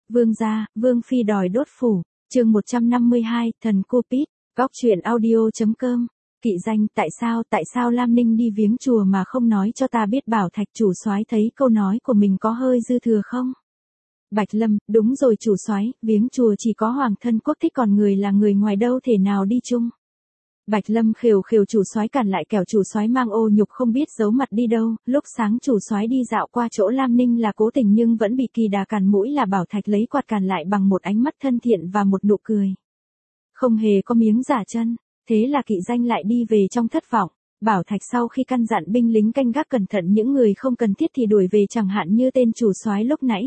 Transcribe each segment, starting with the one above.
Vương gia, Vương phi đòi đốt phủ, chương 152, thần Cupid, góc truyện audio.com. Kỵ danh, tại sao Lam Ninh đi viếng chùa mà không nói cho ta biết? Bảo Thạch chủ soái thấy câu nói của mình có hơi dư thừa không? Bạch Lâm, đúng rồi chủ soái, viếng chùa chỉ có hoàng thân quốc thích, còn người là người ngoài đâu thể nào đi chung. Bạch Lâm khều chủ soái cản lại, kẻo chủ soái mang ô nhục không biết giấu mặt đi đâu. Lúc sáng chủ soái đi dạo qua chỗ Lam Ninh là cố tình nhưng vẫn bị kỳ đà cản mũi, là Bảo Thạch lấy quạt cản lại bằng một ánh mắt thân thiện và một nụ cười. Không hề có miếng giả chân, thế là kỵ danh lại đi về trong thất vọng. Bảo Thạch sau khi căn dặn binh lính canh gác cẩn thận những người không cần thiết thì đuổi về, chẳng hạn như tên chủ soái lúc nãy.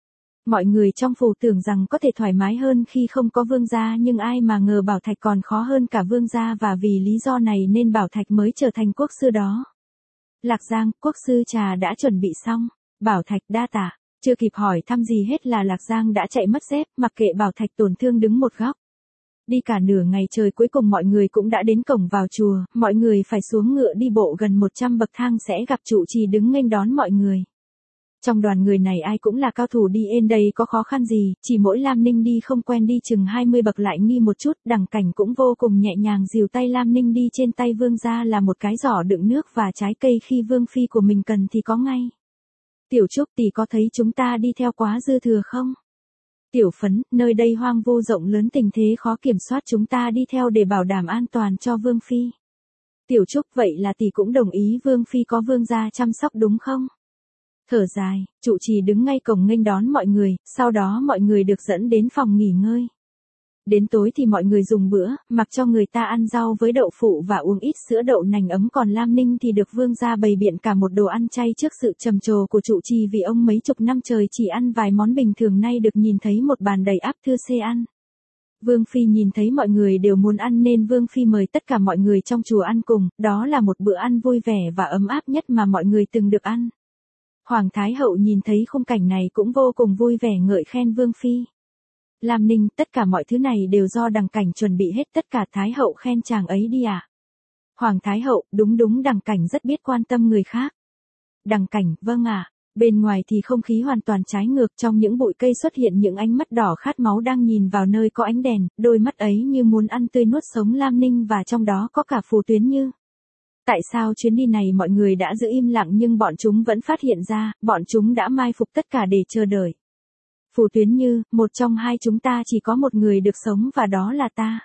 Mọi người trong phủ tưởng rằng có thể thoải mái hơn khi không có vương gia, nhưng ai mà ngờ Bảo Thạch còn khó hơn cả vương gia, và vì lý do này nên Bảo Thạch mới trở thành quốc sư đó. Lạc Giang, quốc sư trà đã chuẩn bị xong. Bảo Thạch đa tạ. Chưa kịp hỏi thăm gì hết là Lạc Giang đã chạy mất dép, mặc kệ Bảo Thạch tổn thương đứng một góc. Đi cả nửa ngày trời cuối cùng mọi người cũng đã đến cổng vào chùa, mọi người phải xuống ngựa đi bộ gần 100 bậc thang sẽ gặp trụ trì đứng nghênh đón mọi người. Trong đoàn người này ai cũng là cao thủ, đi ên đây có khó khăn gì, chỉ mỗi Lam Ninh đi không quen, đi chừng 20 bậc lại nghi một chút. Đằng Cảnh cũng vô cùng nhẹ nhàng dìu tay Lam Ninh đi, trên tay vương gia là một cái giỏ đựng nước và trái cây, khi vương phi của mình cần thì có ngay. Tiểu Trúc tỷ có thấy chúng ta đi theo quá dư thừa không? Tiểu Phấn, nơi đây hoang vu rộng lớn, tình thế khó kiểm soát, chúng ta đi theo để bảo đảm an toàn cho vương phi. Tiểu Trúc, vậy là tỷ cũng đồng ý vương phi có vương gia chăm sóc đúng không? Thở dài, trụ trì đứng ngay cổng nghênh đón mọi người, sau đó mọi người được dẫn đến phòng nghỉ ngơi. Đến tối thì mọi người dùng bữa, mặc cho người ta ăn rau với đậu phụ và uống ít sữa đậu nành ấm, còn Lam Ninh thì được vương gia bày biện cả một đồ ăn chay. Trước sự trầm trồ của trụ trì, vì ông mấy chục năm trời chỉ ăn vài món bình thường, nay được nhìn thấy một bàn đầy ắp thưa xê ăn. Vương phi nhìn thấy mọi người đều muốn ăn nên vương phi mời tất cả mọi người trong chùa ăn cùng, đó là một bữa ăn vui vẻ và ấm áp nhất mà mọi người từng được ăn. Hoàng Thái Hậu nhìn thấy khung cảnh này cũng vô cùng vui vẻ, ngợi khen vương phi. Lam Ninh, tất cả mọi thứ này đều do Đằng Cảnh chuẩn bị hết, tất cả Thái Hậu khen chàng ấy đi à? Hoàng Thái Hậu, đúng, Đằng Cảnh rất biết quan tâm người khác. Đằng Cảnh, vâng ạ. Bên ngoài thì không khí hoàn toàn trái ngược, trong những bụi cây xuất hiện những ánh mắt đỏ khát máu đang nhìn vào nơi có ánh đèn, đôi mắt ấy như muốn ăn tươi nuốt sống Lam Ninh, và trong đó có cả Phù Tuyến Như. Tại sao chuyến đi này mọi người đã giữ im lặng nhưng bọn chúng vẫn phát hiện ra, bọn chúng đã mai phục tất cả để chờ đợi. Phù Tuyến Như, một trong hai chúng ta chỉ có một người được sống và đó là ta.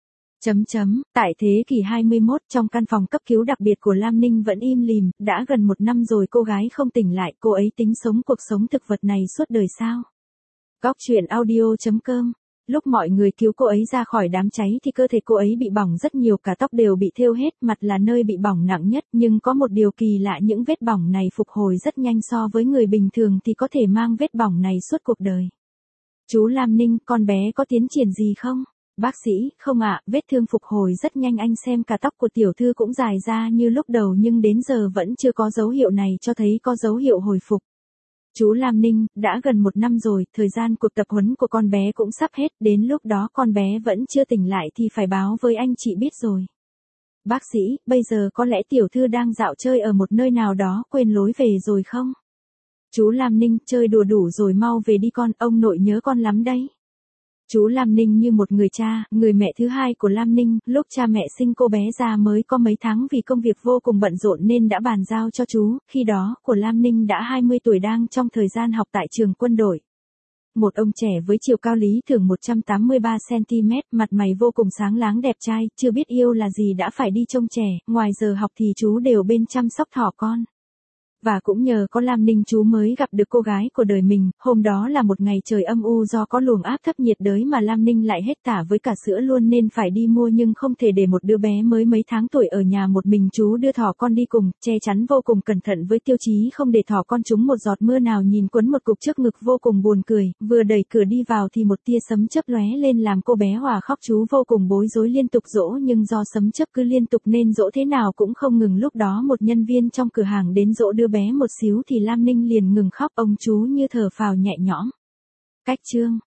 Tại thế kỷ 21, trong căn phòng cấp cứu đặc biệt của Lam Ninh vẫn im lìm, đã gần 1 năm rồi cô gái không tỉnh lại, cô ấy tính sống cuộc sống thực vật này suốt đời sao? Góc truyện audio.com. Lúc mọi người cứu cô ấy ra khỏi đám cháy thì cơ thể cô ấy bị bỏng rất nhiều, cả tóc đều bị thêu hết, mặt là nơi bị bỏng nặng nhất, nhưng có một điều kỳ lạ, những vết bỏng này phục hồi rất nhanh, so với người bình thường thì có thể mang vết bỏng này suốt cuộc đời. Chú Lam Ninh, con bé có tiến triển gì không? Bác sĩ, không ạ, vết thương phục hồi rất nhanh, anh xem cả tóc của tiểu thư cũng dài ra như lúc đầu, nhưng đến giờ vẫn chưa có dấu hiệu này cho thấy có dấu hiệu hồi phục. Chú Lam Ninh, đã gần 1 năm rồi, thời gian cuộc tập huấn của con bé cũng sắp hết, đến lúc đó con bé vẫn chưa tỉnh lại thì phải báo với anh chị biết rồi. Bác sĩ, bây giờ có lẽ tiểu thư đang dạo chơi ở một nơi nào đó, quên lối về rồi không? Chú Lam Ninh, chơi đùa đủ rồi, mau về đi con, ông nội nhớ con lắm đấy. Chú Lam Ninh như một người cha, người mẹ thứ hai của Lam Ninh, lúc cha mẹ sinh cô bé ra mới có mấy tháng, vì công việc vô cùng bận rộn nên đã bàn giao cho chú, khi đó, của Lam Ninh đã 20 tuổi, đang trong thời gian học tại trường quân đội. Một ông trẻ với chiều cao lý tưởng 183cm, mặt mày vô cùng sáng láng đẹp trai, chưa biết yêu là gì đã phải đi trông trẻ, ngoài giờ học thì chú đều bên chăm sóc thỏ con. Và cũng nhờ có Lam Ninh chú mới gặp được cô gái của đời mình. Hôm đó là một ngày trời âm u, do có luồng áp thấp nhiệt đới mà Lam Ninh lại hết tả với cả sữa luôn nên phải đi mua, nhưng không thể để một đứa bé mới mấy tháng tuổi ở nhà một mình. Chú đưa thỏ con đi cùng, che chắn vô cùng cẩn thận với tiêu chí không để thỏ con trúng một giọt mưa nào. Nhìn quấn một cục trước ngực vô cùng buồn cười, vừa đẩy cửa đi vào thì một tia sấm chớp lóe lên làm cô bé hòa khóc. Chú vô cùng bối rối liên tục dỗ, nhưng do sấm chớp cứ liên tục nên dỗ thế nào cũng không ngừng. Lúc đó một nhân viên trong cửa hàng đến dỗ đứa bé một xíu thì Lam Ninh liền ngừng khóc, ông chú như thở phào nhẹ nhõm. Cách chương